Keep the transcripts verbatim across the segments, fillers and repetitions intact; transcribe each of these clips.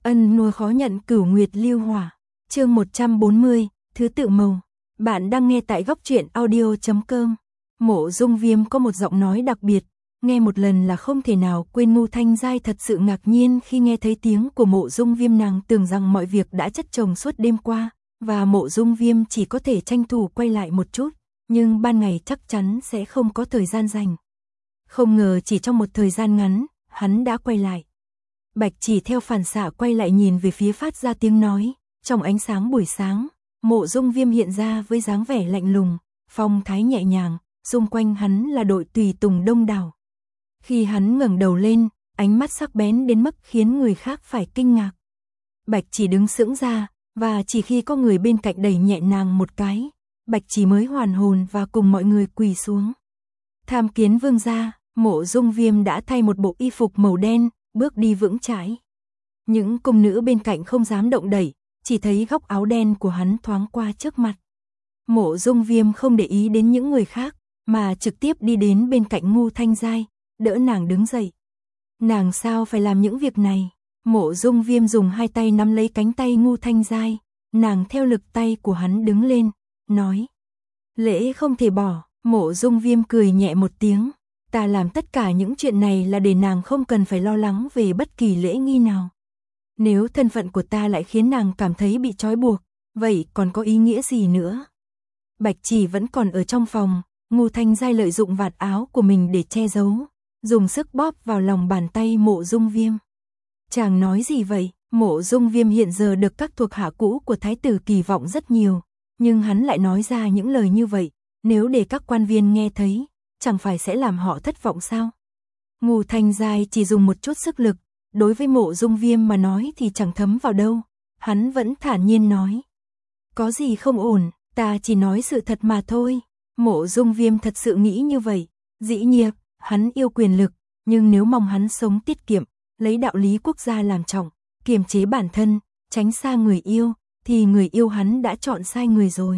Ân nuôi khó nhận cửu nguyệt lưu hỏa. Chương một trăm bốn mươi, thứ tự màu. Bạn đang nghe tại góc truyện audio chấm com. Mộ Dung Viêm có một giọng nói đặc biệt, nghe một lần là không thể nào quên. Ngưu Thanh Giai thật sự ngạc nhiên khi nghe thấy tiếng của Mộ Dung Viêm. Nàng tưởng rằng mọi việc đã chất chồng suốt đêm qua, và Mộ Dung Viêm chỉ có thể tranh thủ quay lại một chút, nhưng ban ngày chắc chắn sẽ không có thời gian dành. Không ngờ chỉ trong một thời gian ngắn, hắn đã quay lại. Bạch Chỉ theo phản xạ quay lại nhìn về phía phát ra tiếng nói. Trong ánh sáng buổi sáng, Mộ Dung Viêm hiện ra với dáng vẻ lạnh lùng, phong thái nhẹ nhàng, xung quanh hắn là đội tùy tùng đông đảo. Khi hắn ngẩng đầu lên, ánh mắt sắc bén đến mức khiến người khác phải kinh ngạc. Bạch Chỉ đứng sững ra, và chỉ khi có người bên cạnh đẩy nhẹ nàng một cái, Bạch Chỉ mới hoàn hồn và cùng mọi người quỳ xuống. Tham kiến vương gia. Mộ Dung Viêm đã thay một bộ y phục màu đen, bước đi vững chãi. Những cung nữ bên cạnh không dám động đẩy, chỉ thấy góc áo đen của hắn thoáng qua trước mặt. Mộ Dung Viêm không để ý đến những người khác, mà trực tiếp đi đến bên cạnh Ngưu Thanh Giai, đỡ nàng đứng dậy. Nàng sao phải làm những việc này? Mộ Dung Viêm dùng hai tay nắm lấy cánh tay Ngưu Thanh Giai, nàng theo lực tay của hắn đứng lên, nói: lễ không thể bỏ. Mộ Dung Viêm cười nhẹ một tiếng. Ta làm tất cả những chuyện này là để nàng không cần phải lo lắng về bất kỳ lễ nghi nào. Nếu thân phận của ta lại khiến nàng cảm thấy bị trói buộc, vậy còn có ý nghĩa gì nữa? Bạch Chỉ vẫn còn ở trong phòng, Ngưu Thanh Giai lợi dụng vạt áo của mình để che giấu, dùng sức bóp vào lòng bàn tay Mộ Dung Viêm. Chàng nói gì vậy? Mộ Dung Viêm hiện giờ được các thuộc hạ cũ của thái tử kỳ vọng rất nhiều, nhưng hắn lại nói ra những lời như vậy, nếu để các quan viên nghe thấy, chẳng phải sẽ làm họ thất vọng sao? Ngưu Thanh Giai chỉ dùng một chút sức lực, đối với Mộ Dung Viêm mà nói thì chẳng thấm vào đâu. Hắn vẫn thản nhiên nói: có gì không ổn, ta chỉ nói sự thật mà thôi. Mộ Dung Viêm thật sự nghĩ như vậy. Dĩ nhiên, hắn yêu quyền lực, nhưng nếu mong hắn sống tiết kiệm, lấy đạo lý quốc gia làm trọng, kiềm chế bản thân, tránh xa người yêu, thì người yêu hắn đã chọn sai người rồi.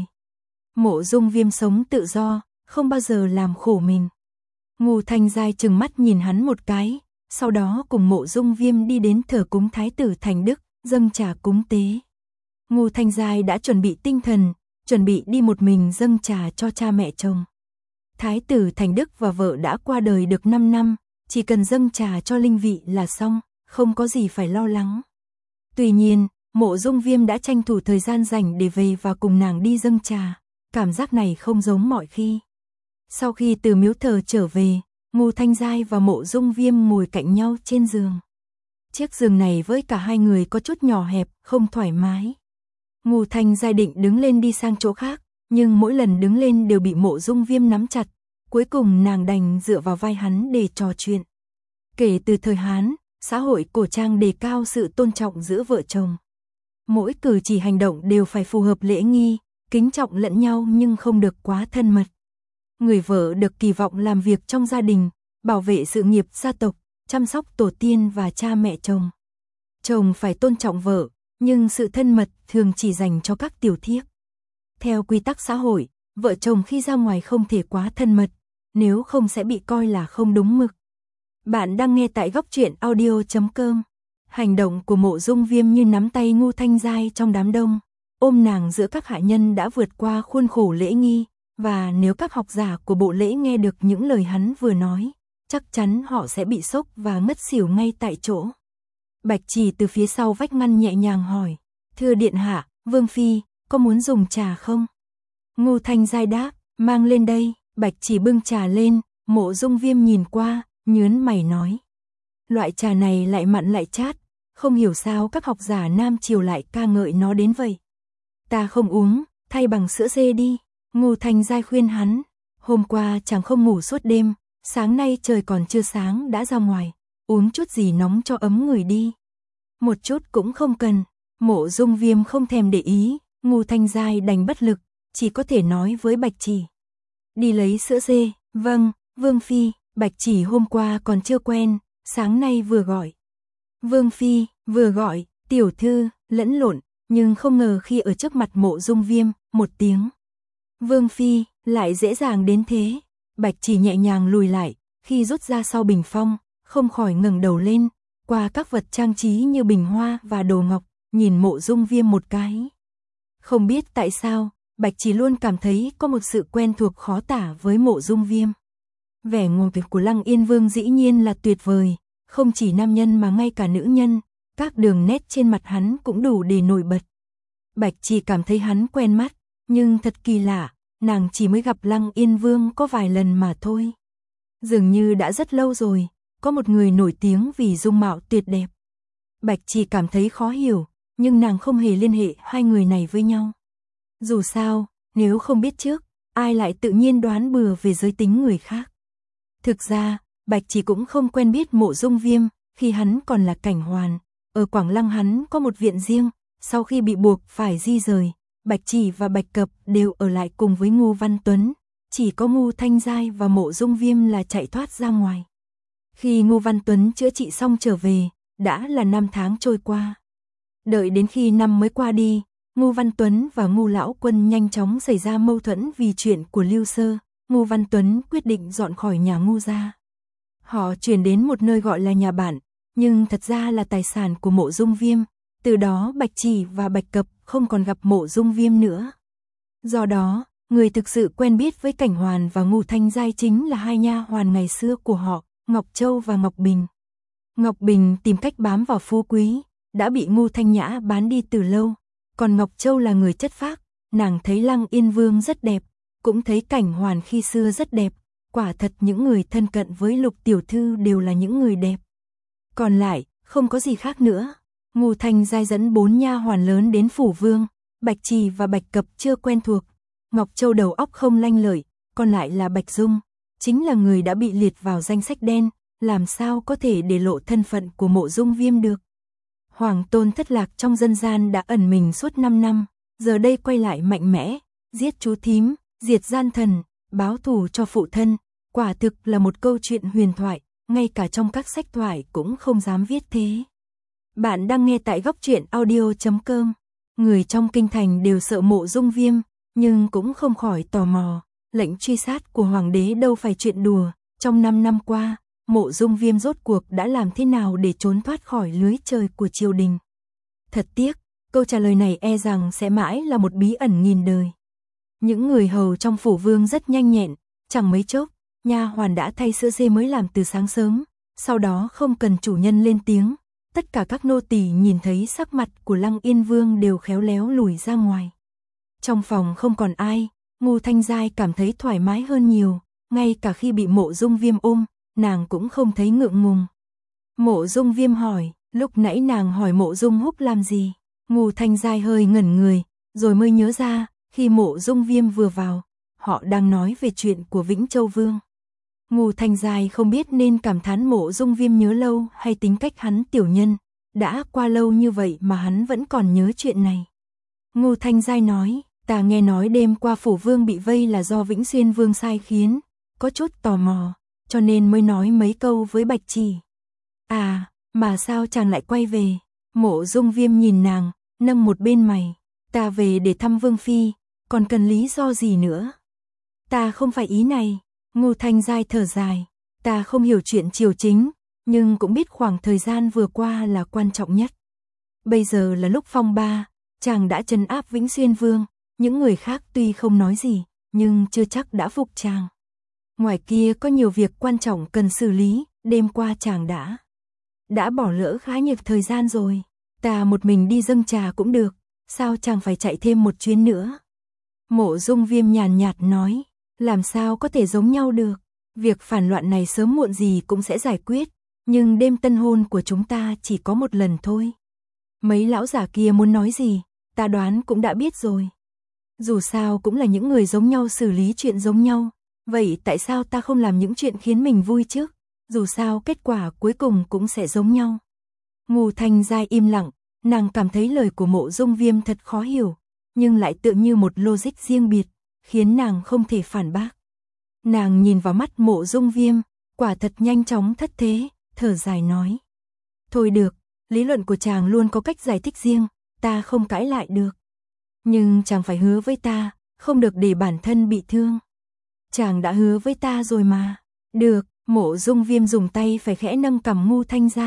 Mộ Dung Viêm sống tự do, không bao giờ làm khổ mình. Ngưu Thanh Giai trừng mắt nhìn hắn một cái, sau đó cùng Mộ Dung Viêm đi đến thờ cúng thái tử Thành Đức, dâng trà cúng tế. Ngưu Thanh Giai đã chuẩn bị tinh thần, chuẩn bị đi một mình dâng trà cho cha mẹ chồng. Thái tử Thành Đức và vợ đã qua đời được năm năm, chỉ cần dâng trà cho linh vị là xong, không có gì phải lo lắng. Tuy nhiên, Mộ Dung Viêm đã tranh thủ thời gian rảnh để về và cùng nàng đi dâng trà, cảm giác này không giống mọi khi. Sau khi từ miếu thờ trở về, Ngưu Thanh Giai và Mộ Dung Viêm ngồi cạnh nhau trên giường. Chiếc giường này với cả hai người có chút nhỏ hẹp, không thoải mái. Ngưu Thanh Giai định đứng lên đi sang chỗ khác, nhưng mỗi lần đứng lên đều bị Mộ Dung Viêm nắm chặt, cuối cùng nàng đành dựa vào vai hắn để trò chuyện. Kể từ thời Hán, xã hội cổ trang đề cao sự tôn trọng giữa vợ chồng. Mỗi cử chỉ hành động đều phải phù hợp lễ nghi, kính trọng lẫn nhau nhưng không được quá thân mật. Người vợ được kỳ vọng làm việc trong gia đình, bảo vệ sự nghiệp gia tộc, chăm sóc tổ tiên và cha mẹ chồng. Chồng phải tôn trọng vợ, nhưng sự thân mật thường chỉ dành cho các tiểu thiếp. Theo quy tắc xã hội, vợ chồng khi ra ngoài không thể quá thân mật, nếu không sẽ bị coi là không đúng mực. Bạn đang nghe tại góc truyện audio chấm com. Hành động của Mộ Dung Viêm như nắm tay Ngưu Thanh Giai trong đám đông, ôm nàng giữa các hạ nhân đã vượt qua khuôn khổ lễ nghi, và nếu các học giả của bộ lễ nghe được những lời hắn vừa nói, chắc chắn họ sẽ bị sốc và ngất xỉu ngay tại chỗ. Bạch Chỉ từ phía sau vách ngăn nhẹ nhàng hỏi: thưa điện hạ, Vương phi, có muốn dùng trà không? Ngưu Thanh Giai đáp: mang lên đây. Bạch Chỉ bưng trà lên, Mộ Dung Viêm nhìn qua, nhớn mày nói: loại trà này lại mặn lại chát, không hiểu sao các học giả Nam Triều lại ca ngợi nó đến vậy. Ta không uống, thay bằng sữa dê đi. Ngưu Thanh Giai khuyên hắn: hôm qua chàng không ngủ suốt đêm, sáng nay trời còn chưa sáng đã ra ngoài, uống chút gì nóng cho ấm người đi. Một chút cũng không cần. Mộ Dung Viêm không thèm để ý, Ngưu Thanh Giai đành bất lực, chỉ có thể nói với Bạch Chỉ: đi lấy sữa dê. Vâng, Vương phi. Bạch Chỉ hôm qua còn chưa quen, sáng nay vừa gọi Vương phi, vừa gọi tiểu thư, lẫn lộn, nhưng không ngờ khi ở trước mặt Mộ Dung Viêm, một tiếng Vương phi lại dễ dàng đến thế. Bạch Chỉ nhẹ nhàng lùi lại, khi rút ra sau bình phong, không khỏi ngẩng đầu lên, qua các vật trang trí như bình hoa và đồ ngọc, nhìn Mộ Dung Viêm một cái. Không biết tại sao, Bạch Chỉ luôn cảm thấy có một sự quen thuộc khó tả với Mộ Dung Viêm. Vẻ ngô nghịch của Lăng Yên Vương dĩ nhiên là tuyệt vời, không chỉ nam nhân mà ngay cả nữ nhân, các đường nét trên mặt hắn cũng đủ để nổi bật. Bạch Chỉ cảm thấy hắn quen mắt, nhưng thật kỳ lạ, nàng chỉ mới gặp Lăng Yên Vương có vài lần mà thôi. Dường như đã rất lâu rồi, có một người nổi tiếng vì dung mạo tuyệt đẹp. Bạch Chỉ cảm thấy khó hiểu, nhưng nàng không hề liên hệ hai người này với nhau. Dù sao, nếu không biết trước, ai lại tự nhiên đoán bừa về giới tính người khác. Thực ra, Bạch Chỉ cũng không quen biết Mộ Dung Viêm, khi hắn còn là cảnh hoàn. Ở Quảng Lăng hắn có một viện riêng, sau khi bị buộc phải di rời, Bạch Chỉ và Bạch Cập đều ở lại cùng với Ngô Văn Tuấn. Chỉ có Ngô Thanh Giai và Mộ Dung Viêm là chạy thoát ra ngoài. Khi Ngô Văn Tuấn chữa trị xong trở về, đã là năm tháng trôi qua. Đợi đến khi năm mới qua đi, Ngô Văn Tuấn và Ngô Lão Quân nhanh chóng xảy ra mâu thuẫn vì chuyện của Lưu Sơ. Ngô Văn Tuấn quyết định dọn khỏi nhà Ngô gia. Họ chuyển đến một nơi gọi là nhà bạn, nhưng thật ra là tài sản của Mộ Dung Viêm. Từ đó Bạch Chỉ và Bạch Cập không còn gặp Mộ Dung Viêm nữa. Do đó, người thực sự quen biết với Cảnh Hoàn và Ngô Thanh Giai chính là hai nha hoàn ngày xưa của họ, Ngọc Châu và Ngọc Bình. Ngọc Bình tìm cách bám vào phú quý, đã bị Ngô Thanh Nhã bán đi từ lâu. Còn Ngọc Châu là người chất phác, nàng thấy Lăng Yên Vương rất đẹp, cũng thấy Cảnh Hoàn khi xưa rất đẹp. Quả thật những người thân cận với Lục tiểu thư đều là những người đẹp. Còn lại, không có gì khác nữa. Ngô Thanh Giai dẫn bốn nha hoàn lớn đến phủ vương, Bạch Chỉ và Bạch Cập chưa quen thuộc. Ngọc Châu đầu óc không lanh lợi, còn lại là Bạch Dung, chính là người đã bị liệt vào danh sách đen, làm sao có thể để lộ thân phận của Mộ Dung Viêm được. Hoàng tôn thất lạc trong dân gian đã ẩn mình suốt năm năm, giờ đây quay lại mạnh mẽ, giết chú thím, diệt gian thần, báo thù cho phụ thân, quả thực là một câu chuyện huyền thoại, ngay cả trong các sách thoại cũng không dám viết thế. Bạn đang nghe tại góc truyện audio chấm com. Người trong kinh thành đều sợ Mộ Dung Viêm, nhưng cũng không khỏi tò mò, lệnh truy sát của hoàng đế đâu phải chuyện đùa, trong năm năm qua, Mộ Dung Viêm rốt cuộc đã làm thế nào để trốn thoát khỏi lưới trời của triều đình. Thật tiếc, câu trả lời này e rằng sẽ mãi là một bí ẩn nghìn đời. Những người hầu trong phủ vương rất nhanh nhẹn, chẳng mấy chốc, nha hoàn đã thay sữa dê mới làm từ sáng sớm, sau đó không cần chủ nhân lên tiếng, tất cả các nô tỳ nhìn thấy sắc mặt của Lăng Yên Vương đều khéo léo lùi ra ngoài. Trong phòng không còn ai, Ngô Thanh Giai cảm thấy thoải mái hơn nhiều, ngay cả khi bị Mộ Dung Viêm ôm, nàng cũng không thấy ngượng ngùng. Mộ Dung Viêm hỏi, lúc nãy nàng hỏi Mộ Dung Húc làm gì? Ngô Thanh Giai hơi ngẩn người, rồi mới nhớ ra, khi Mộ Dung Viêm vừa vào, họ đang nói về chuyện của Vĩnh Châu Vương. Ngô Thanh Giai không biết nên cảm thán Mộ Dung Viêm nhớ lâu hay tính cách hắn tiểu nhân, đã qua lâu như vậy mà hắn vẫn còn nhớ chuyện này. Ngô Thanh Giai nói, ta nghe nói đêm qua phủ vương bị vây là do Vĩnh Xuyên Vương sai khiến, có chút tò mò, cho nên mới nói mấy câu với Bạch Chỉ. À, mà sao chàng lại quay về? Mộ Dung Viêm nhìn nàng, nâng một bên mày, ta về để thăm Vương Phi, còn cần lý do gì nữa? Ta không phải ý này. Ngô Thanh Giai thở dài, ta không hiểu chuyện triều chính, nhưng cũng biết khoảng thời gian vừa qua là quan trọng nhất. Bây giờ là lúc phong ba, chàng đã trấn áp Vĩnh Xuyên Vương, những người khác tuy không nói gì, nhưng chưa chắc đã phục chàng. Ngoài kia có nhiều việc quan trọng cần xử lý, đêm qua chàng đã đã bỏ lỡ khá nhiều thời gian rồi. Ta một mình đi dâng trà cũng được, sao chàng phải chạy thêm một chuyến nữa? Mộ Dung Viêm nhàn nhạt nói, làm sao có thể giống nhau được, việc phản loạn này sớm muộn gì cũng sẽ giải quyết, nhưng đêm tân hôn của chúng ta chỉ có một lần thôi. Mấy lão giả kia muốn nói gì, ta đoán cũng đã biết rồi. Dù sao cũng là những người giống nhau xử lý chuyện giống nhau, vậy tại sao ta không làm những chuyện khiến mình vui trước, dù sao kết quả cuối cùng cũng sẽ giống nhau. Ngô Thanh Giai im lặng, nàng cảm thấy lời của Mộ Dung Viêm thật khó hiểu, nhưng lại tựa như một logic riêng biệt, khiến nàng không thể phản bác. Nàng nhìn vào mắt Mộ Dung Viêm, quả thật nhanh chóng thất thế, thở dài nói. Thôi được, lý luận của chàng luôn có cách giải thích riêng, ta không cãi lại được. Nhưng chàng phải hứa với ta, không được để bản thân bị thương. Chàng đã hứa với ta rồi mà. Được, Mộ Dung Viêm dùng tay phải khẽ nâng cằm Ngô Thanh Giai,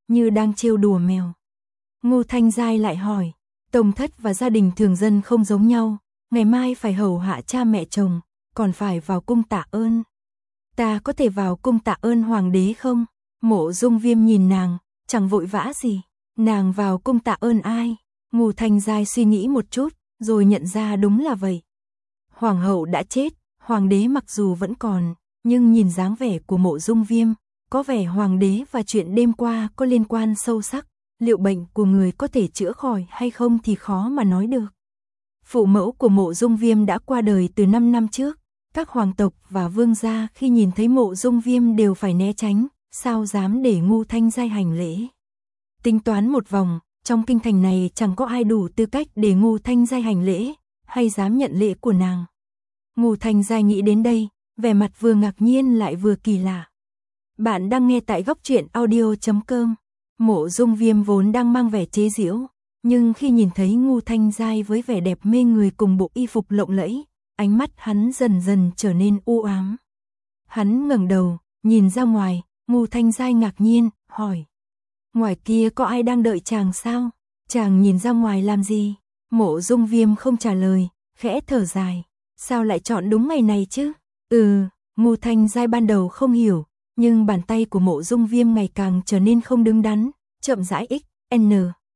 như đang trêu đùa mèo. Ngô Thanh Giai lại hỏi, tông thất và gia đình thường dân không giống nhau, ngày mai phải hầu hạ cha mẹ chồng, còn phải vào cung tạ ơn. Ta có thể vào cung tạ ơn hoàng đế không? Mộ Dung Viêm nhìn nàng, chẳng vội vã gì. Nàng vào cung tạ ơn ai? Ngô Thanh Giai suy nghĩ một chút, rồi nhận ra đúng là vậy. Hoàng hậu đã chết, hoàng đế mặc dù vẫn còn, nhưng nhìn dáng vẻ của Mộ Dung Viêm, có vẻ hoàng đế và chuyện đêm qua có liên quan sâu sắc, liệu bệnh của người có thể chữa khỏi hay không thì khó mà nói được. Phụ mẫu của Mộ Dung Viêm đã qua đời từ năm năm trước, các hoàng tộc và vương gia khi nhìn thấy Mộ Dung Viêm đều phải né tránh, sao dám để Ngô Thanh Giai hành lễ. Tính toán một vòng, trong kinh thành này chẳng có ai đủ tư cách để Ngô Thanh Giai hành lễ, hay dám nhận lễ của nàng. Ngô Thanh Giai nghĩ đến đây, vẻ mặt vừa ngạc nhiên lại vừa kỳ lạ. Bạn đang nghe tại góc truyện audio chấm com. Mộ Dung Viêm vốn đang mang vẻ chế giễu, nhưng khi nhìn thấy Ngô Thanh Giai với vẻ đẹp mê người cùng bộ y phục lộng lẫy, ánh mắt hắn dần dần trở nên u ám. Hắn ngẩng đầu, nhìn ra ngoài, Ngô Thanh Giai ngạc nhiên, hỏi. Ngoài kia có ai đang đợi chàng sao? Chàng nhìn ra ngoài làm gì? Mộ Dung Viêm không trả lời, khẽ thở dài. Sao lại chọn đúng ngày này chứ? Ừ, Ngô Thanh Giai ban đầu không hiểu, nhưng bàn tay của Mộ Dung Viêm ngày càng trở nên không đứng đắn, chậm rãi x, n,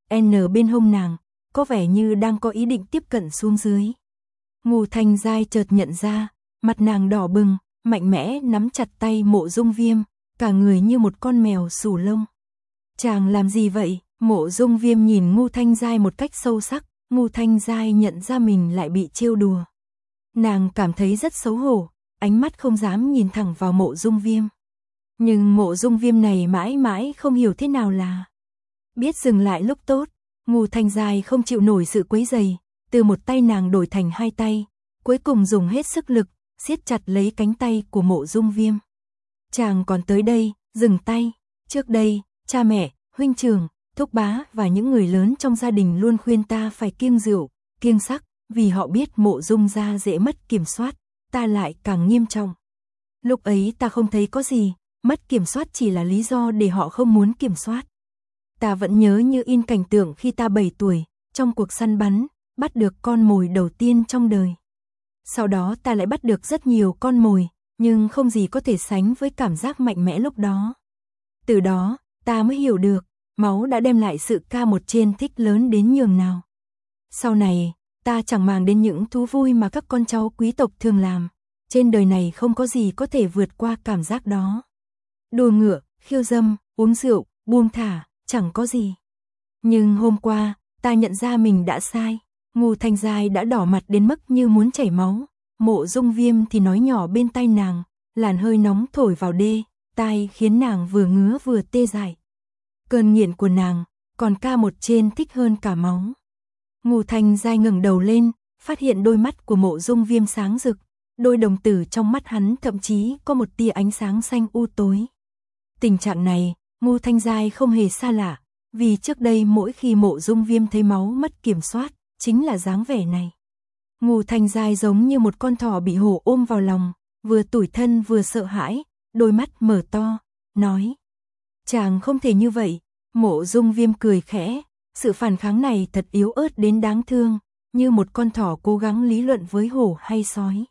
n bên hông nàng, có vẻ như đang có ý định tiếp cận xuống dưới. Ngô Thanh Giai chợt nhận ra, mặt nàng đỏ bừng, mạnh mẽ nắm chặt tay Mộ Dung Viêm, cả người như một con mèo xù lông. Chàng làm gì vậy? Mộ Dung Viêm nhìn Ngô Thanh Giai một cách sâu sắc, Ngô Thanh Giai nhận ra mình lại bị trêu đùa. Nàng cảm thấy rất xấu hổ, ánh mắt không dám nhìn thẳng vào Mộ Dung Viêm. Nhưng Mộ Dung Viêm này mãi mãi không hiểu thế nào là biết dừng lại lúc tốt. Ngô Thanh Giai không chịu nổi sự quấy rầy, từ một tay nàng đổi thành hai tay, cuối cùng dùng hết sức lực, siết chặt lấy cánh tay của Mộ Dung Viêm. Chàng còn tới đây, dừng tay. Trước đây, cha mẹ, huynh trưởng, thúc bá và những người lớn trong gia đình luôn khuyên ta phải kiêng rượu, kiêng sắc, vì họ biết Mộ Dung gia dễ mất kiểm soát, ta lại càng nghiêm trọng. Lúc ấy ta không thấy có gì, mất kiểm soát chỉ là lý do để họ không muốn kiểm soát. Ta vẫn nhớ như in cảnh tượng khi ta bảy tuổi, trong cuộc săn bắn, bắt được con mồi đầu tiên trong đời. Sau đó ta lại bắt được rất nhiều con mồi, nhưng không gì có thể sánh với cảm giác mạnh mẽ lúc đó. Từ đó, ta mới hiểu được, máu đã đem lại sự ca một trên thích lớn đến nhường nào. Sau này, ta chẳng màng đến những thú vui mà các con cháu quý tộc thường làm. Trên đời này không có gì có thể vượt qua cảm giác đó. Đùa ngựa, khiêu dâm, uống rượu, buông thả, chẳng có gì. Nhưng hôm qua, ta nhận ra mình đã sai. Ngô Thanh Giai đã đỏ mặt đến mức như muốn chảy máu. Mộ Dung Viêm thì nói nhỏ bên tai nàng, làn hơi nóng thổi vào đê, tai khiến nàng vừa ngứa vừa tê dại. Cơn nghiện của nàng, còn ca một trên thích hơn cả máu. Ngô Thanh Giai ngẩng đầu lên, phát hiện đôi mắt của Mộ Dung Viêm sáng rực, đôi đồng tử trong mắt hắn thậm chí có một tia ánh sáng xanh u tối. Tình trạng này, Ngô Thanh Giai không hề xa lạ, vì trước đây mỗi khi Mộ Dung Viêm thấy máu mất kiểm soát, chính là dáng vẻ này. Ngô Thanh Giai giống như một con thỏ bị hổ ôm vào lòng, vừa tủi thân vừa sợ hãi, đôi mắt mở to, nói. Chàng không thể như vậy. Mộ Dung Viêm cười khẽ, sự phản kháng này thật yếu ớt đến đáng thương, như một con thỏ cố gắng lý luận với hổ hay sói.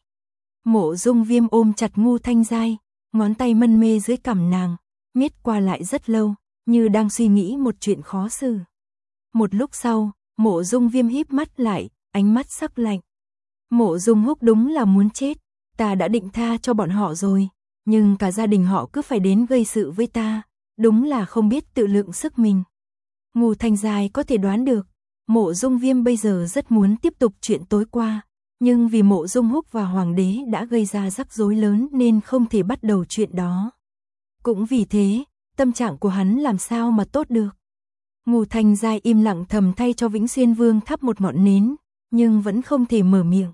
Mộ Dung Viêm ôm chặt Ngô Thanh Giai, ngón tay mân mê dưới cằm nàng, miết qua lại rất lâu, như đang suy nghĩ một chuyện khó xử. Một lúc sau, Mộ Dung Viêm híp mắt lại, ánh mắt sắc lạnh. Mộ Dung Húc đúng là muốn chết, ta đã định tha cho bọn họ rồi, nhưng cả gia đình họ cứ phải đến gây sự với ta, đúng là không biết tự lượng sức mình. Ngô Thanh Giai có thể đoán được, Mộ Dung Viêm bây giờ rất muốn tiếp tục chuyện tối qua, nhưng vì Mộ Dung Húc và Hoàng đế đã gây ra rắc rối lớn nên không thể bắt đầu chuyện đó. Cũng vì thế, tâm trạng của hắn làm sao mà tốt được. Ngô Thanh Giai im lặng thầm thay cho Vĩnh Xuyên Vương thắp một ngọn nến, nhưng vẫn không thể mở miệng.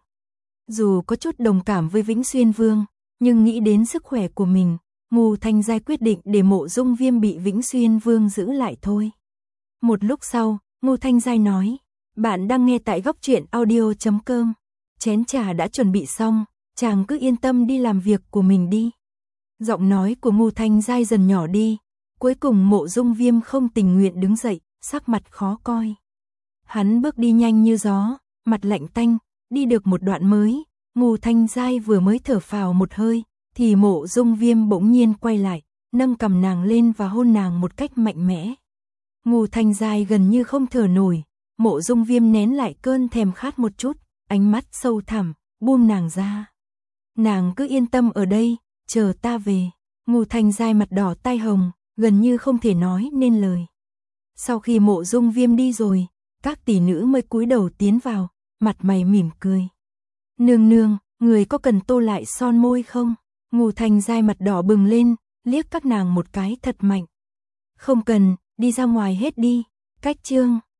Dù có chút đồng cảm với Vĩnh Xuyên Vương, nhưng nghĩ đến sức khỏe của mình, Ngô Thanh Giai quyết định để Mộ Dung Viêm bị Vĩnh Xuyên Vương giữ lại thôi. Một lúc sau, Ngô Thanh Giai nói, bạn đang nghe tại góc truyện audio chấm com. Chén trà đã chuẩn bị xong, chàng cứ yên tâm đi làm việc của mình đi. Giọng nói của Ngô Thanh Giai dần nhỏ đi, Cuối cùng Mộ Dung Viêm không tình nguyện đứng dậy, sắc mặt khó coi. Hắn bước đi nhanh như gió, mặt lạnh tanh, đi được một đoạn mới, Ngô Thanh Giai vừa mới thở phào một hơi, thì Mộ Dung Viêm bỗng nhiên quay lại, nâng cầm nàng lên và hôn nàng một cách mạnh mẽ. Ngô Thanh Giai gần như không thở nổi, Mộ Dung Viêm nén lại cơn thèm khát một chút, ánh mắt sâu thẳm, buông nàng ra. Nàng cứ yên tâm ở đây, chờ ta về. Ngô Thanh Giai mặt đỏ tai hồng, gần như không thể nói nên lời. Sau khi Mộ Dung Viêm đi rồi, các tỷ nữ mới cúi đầu tiến vào, mặt mày mỉm cười. Nương nương, người có cần tô lại son môi không? Ngô Thanh Giai mặt đỏ bừng lên, liếc các nàng một cái thật mạnh. Không cần, đi ra ngoài hết đi. Cách chương